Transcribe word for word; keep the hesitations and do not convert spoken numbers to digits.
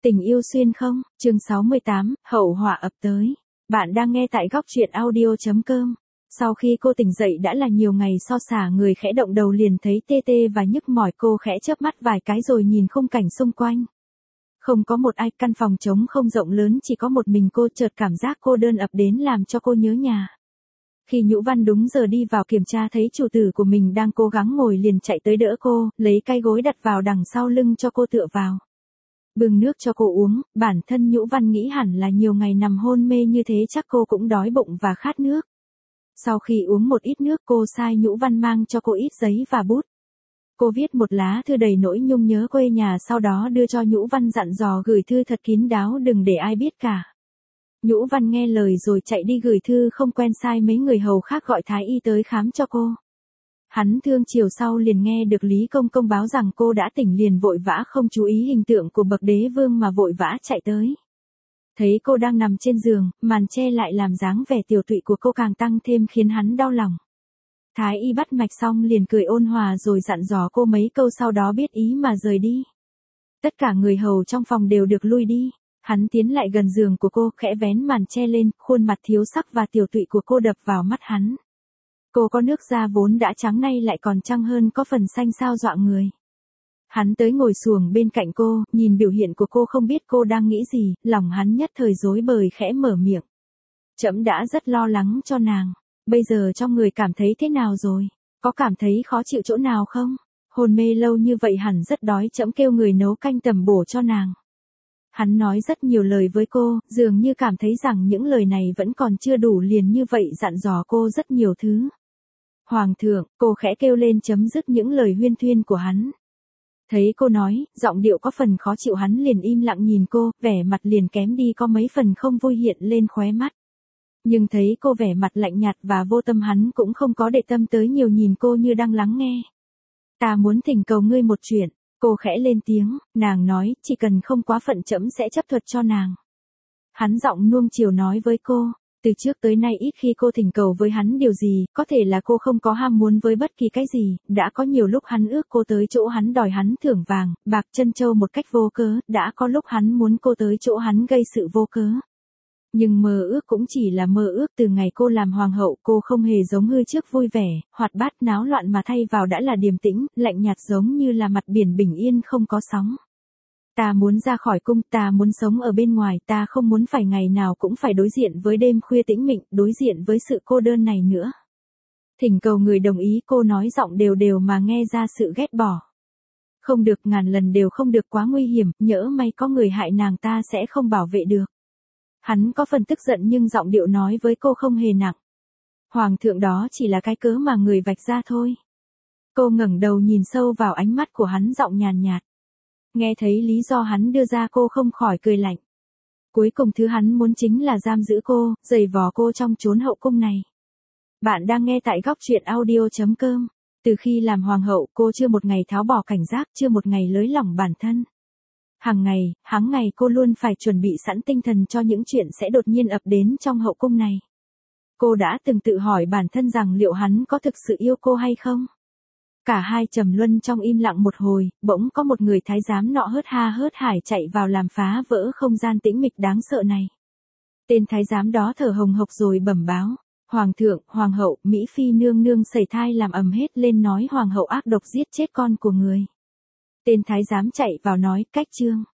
Tình yêu xuyên không, chương sáu mươi tám, hậu họa ập tới. Bạn đang nghe tại góc truyện audio.com. Sau khi cô tỉnh dậy đã là nhiều ngày so xả người khẽ động đầu liền thấy tê tê và nhức mỏi, cô khẽ chớp mắt vài cái rồi nhìn khung cảnh xung quanh. Không có một ai, căn phòng trống không rộng lớn chỉ có một mình cô, chợt cảm giác cô đơn ập đến làm cho cô nhớ nhà. Khi Nhũ Văn đúng giờ đi vào kiểm tra thấy chủ tử của mình đang cố gắng ngồi liền chạy tới đỡ cô, lấy cái gối đặt vào đằng sau lưng cho cô tựa vào. Bưng nước cho cô uống, bản thân Nhũ Văn nghĩ hẳn là nhiều ngày nằm hôn mê như thế chắc cô cũng đói bụng và khát nước. Sau khi uống một ít nước cô sai Nhũ Văn mang cho cô ít giấy và bút. Cô viết một lá thư đầy nỗi nhung nhớ quê nhà, sau đó đưa cho Nhũ Văn dặn dò gửi thư thật kín đáo đừng để ai biết cả. Nhũ Văn nghe lời rồi chạy đi gửi thư, không quen sai mấy người hầu khác gọi thái y tới khám cho cô. Hắn thương chiều sau liền nghe được Lý Công Công báo rằng cô đã tỉnh liền vội vã không chú ý hình tượng của bậc đế vương mà vội vã chạy tới. Thấy cô đang nằm trên giường, màn che lại làm dáng vẻ tiểu tụy của cô càng tăng thêm khiến hắn đau lòng. Thái y bắt mạch xong liền cười ôn hòa rồi dặn dò cô mấy câu, sau đó biết ý mà rời đi. Tất cả người hầu trong phòng đều được lui đi. Hắn tiến lại gần giường của cô, khẽ vén màn che lên, khuôn mặt thiếu sắc và tiểu tụy của cô đập vào mắt hắn. Cô có nước da vốn đã trắng nay lại còn trắng hơn, có phần xanh xao dọa người. Hắn tới ngồi xuồng bên cạnh cô, nhìn biểu hiện của cô không biết cô đang nghĩ gì, lòng hắn nhất thời rối bời khẽ mở miệng. Trẫm đã rất lo lắng cho nàng, bây giờ trong người cảm thấy thế nào rồi? Có cảm thấy khó chịu chỗ nào không? Hôn mê lâu như vậy hẳn rất đói, trẫm kêu người nấu canh tầm bổ cho nàng. Hắn nói rất nhiều lời với cô, dường như cảm thấy rằng những lời này vẫn còn chưa đủ, liền như vậy dặn dò cô rất nhiều thứ. Hoàng thượng, cô khẽ kêu lên chấm dứt những lời huyên thuyên của hắn. Thấy cô nói, giọng điệu có phần khó chịu, hắn liền im lặng nhìn cô, vẻ mặt liền kém đi có mấy phần không vui hiện lên khóe mắt. Nhưng thấy cô vẻ mặt lạnh nhạt và vô tâm hắn cũng không có để tâm tới nhiều, nhìn cô như đang lắng nghe. Ta muốn thỉnh cầu ngươi một chuyện. Cô khẽ lên tiếng, nàng nói, chỉ cần không quá phận trẫm sẽ chấp thuận cho nàng. Hắn giọng nuông chiều nói với cô, từ trước tới nay ít khi cô thỉnh cầu với hắn điều gì, có thể là cô không có ham muốn với bất kỳ cái gì, đã có nhiều lúc hắn ước cô tới chỗ hắn đòi hắn thưởng vàng, bạc, trân châu một cách vô cớ, đã có lúc hắn muốn cô tới chỗ hắn gây sự vô cớ. Nhưng mơ ước cũng chỉ là mơ ước, từ ngày cô làm hoàng hậu cô không hề giống như trước vui vẻ, hoạt bát náo loạn mà thay vào đã là điềm tĩnh, lạnh nhạt giống như là mặt biển bình yên không có sóng. Ta muốn ra khỏi cung, ta muốn sống ở bên ngoài, ta không muốn phải ngày nào cũng phải đối diện với đêm khuya tĩnh mịch, đối diện với sự cô đơn này nữa. Thỉnh cầu người đồng ý, cô nói giọng đều đều mà nghe ra sự ghét bỏ. Không được, ngàn lần đều không được, quá nguy hiểm, nhỡ may có người hại nàng ta sẽ không bảo vệ được. Hắn có phần tức giận nhưng giọng điệu nói với cô không hề nặng. Hoàng thượng, đó chỉ là cái cớ mà người vạch ra thôi. Cô ngẩng đầu nhìn sâu vào ánh mắt của hắn, giọng nhàn nhạt. Nghe thấy lý do hắn đưa ra cô không khỏi cười lạnh. Cuối cùng thứ hắn muốn chính là giam giữ cô, giày vò cô trong chốn hậu cung này. Bạn đang nghe tại góc truyện audio.com. Từ khi làm hoàng hậu cô chưa một ngày tháo bỏ cảnh giác, chưa một ngày lới lỏng bản thân. Hàng ngày, hàng ngày cô luôn phải chuẩn bị sẵn tinh thần cho những chuyện sẽ đột nhiên ập đến trong hậu cung này. Cô đã từng tự hỏi bản thân rằng liệu hắn có thực sự yêu cô hay không? Cả hai trầm luân trong im lặng một hồi, bỗng có một người thái giám nọ hớt ha hớt hải chạy vào làm phá vỡ không gian tĩnh mịch đáng sợ này. Tên thái giám đó thở hồng hộc rồi bẩm báo. Hoàng thượng, hoàng hậu, Mỹ Phi nương nương sẩy thai làm ầm hết lên, nói hoàng hậu ác độc giết chết con của người. Tên thái giám chạy vào nói, cách trương.